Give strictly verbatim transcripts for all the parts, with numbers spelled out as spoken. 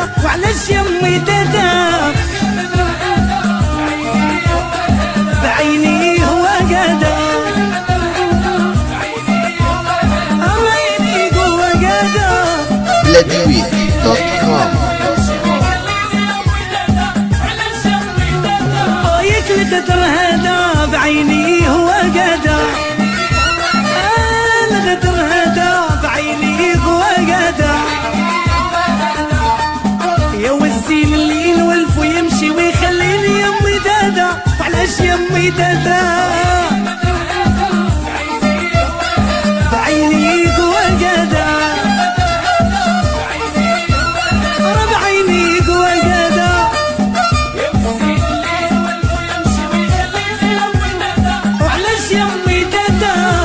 وعلاش يمي دادا بعيني هو قادا بعيني هو قادا بلاديوي دوت كوم. الغدر هذا بعيني هو قادا الغدر هذا بعيني هو قادا يا والزين اللي ينولف ويمشي ويخليني يمي دادا وعلاش يمي دادا بعيني هو قادا بعيني هو قادا يمي دادا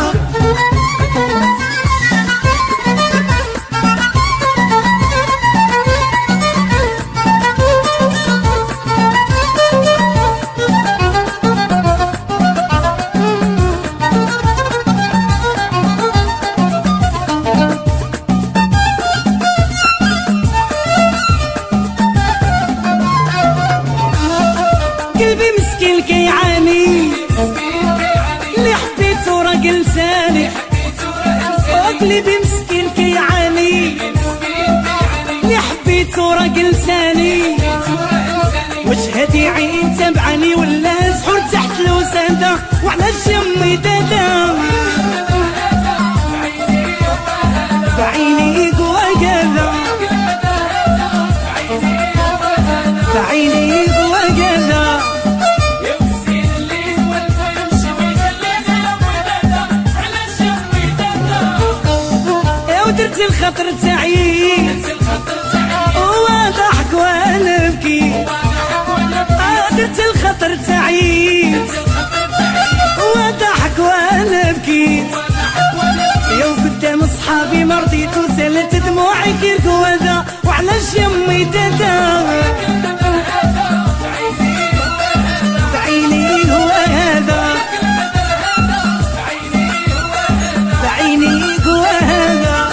قلبي مسكين كيعاني لساني قلبي مسكين كيعاني اللي حبيتو راك لساني واش هادي عين تبعني ولا سحور تحت الوسادة وعلاش يمي دادا بعيني قوا كذا بعيني قوا كذا درت الخطر تاعي وضحك وانا نبكي درت الخطر تاعي وضحك وانا نبكي يا قدام صحابي ما رضيت وسالت دموعي كي القواده وعلاش يمي دادا بعيني هو هذا بعيني هو هذا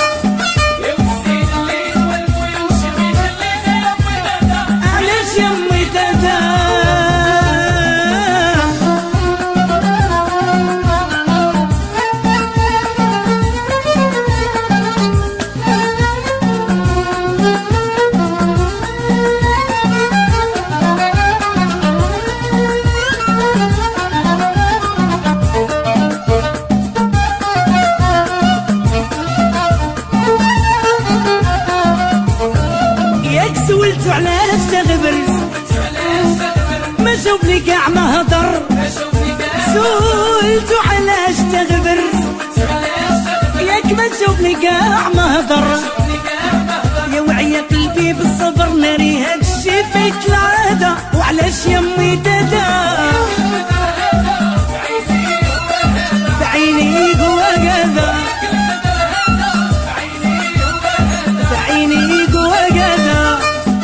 سولتو علاش تغبر ما جاوبني كاع ما هضر سولتو علاش تغبر ياك ما جاوبني كاع ما هضر يا وعيا قلبي بالصبر ناري هادشي فيك العادة وعلاش يمي دادا بعيني هو قادا بعيني هو قادا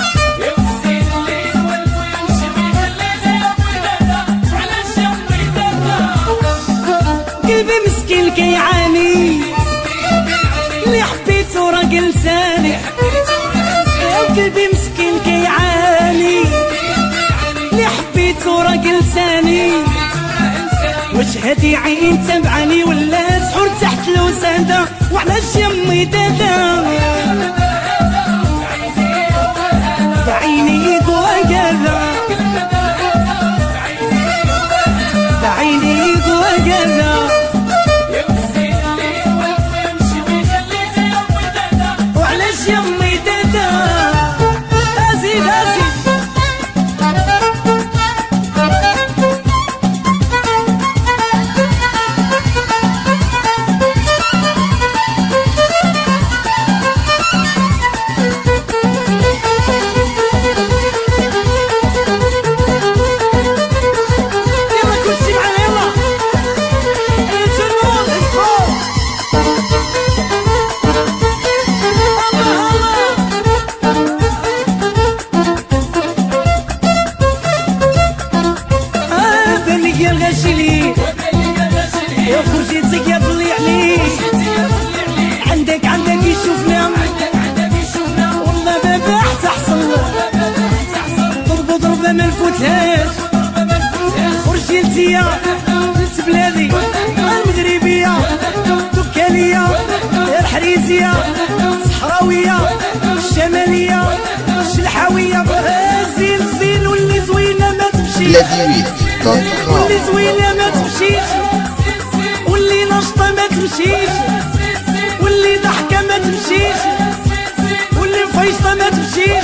قلبي مسكين كيعاني اللي حبيتو راك لساني يا قلبي مسكين كيعاني اللي حبيتو راك لساني واش هادي عين تبعني ولا سحور تحت الوسادة وعلاش يمي دادا بعيني قوا كذا بعيني قوا كذا وعلاش يمي دادا ازيد ازيد يا خرجتك يا طلي عليك عندك عندك يشوفنا والله ما باح تحصل تجربة ما نفوتهاش خرجي لتيا لت بلادي المغربية الدكالية الحريزية الصحراوية الشمالية الشلحاوية زين زين واللي زوينة ما تمشيش بلاديوي دوت كوم واللي زوينة ما تمشيش واللي نشطة ما تمشيش واللي ضحكة ما تمشيش واللي مفيشطة ما تمشيش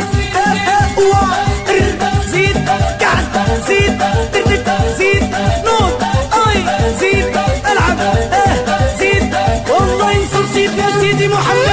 زيد قعد زيد زيد نوض اي زيد العب اه زيد والله ينصر سيدنا سيدي محمد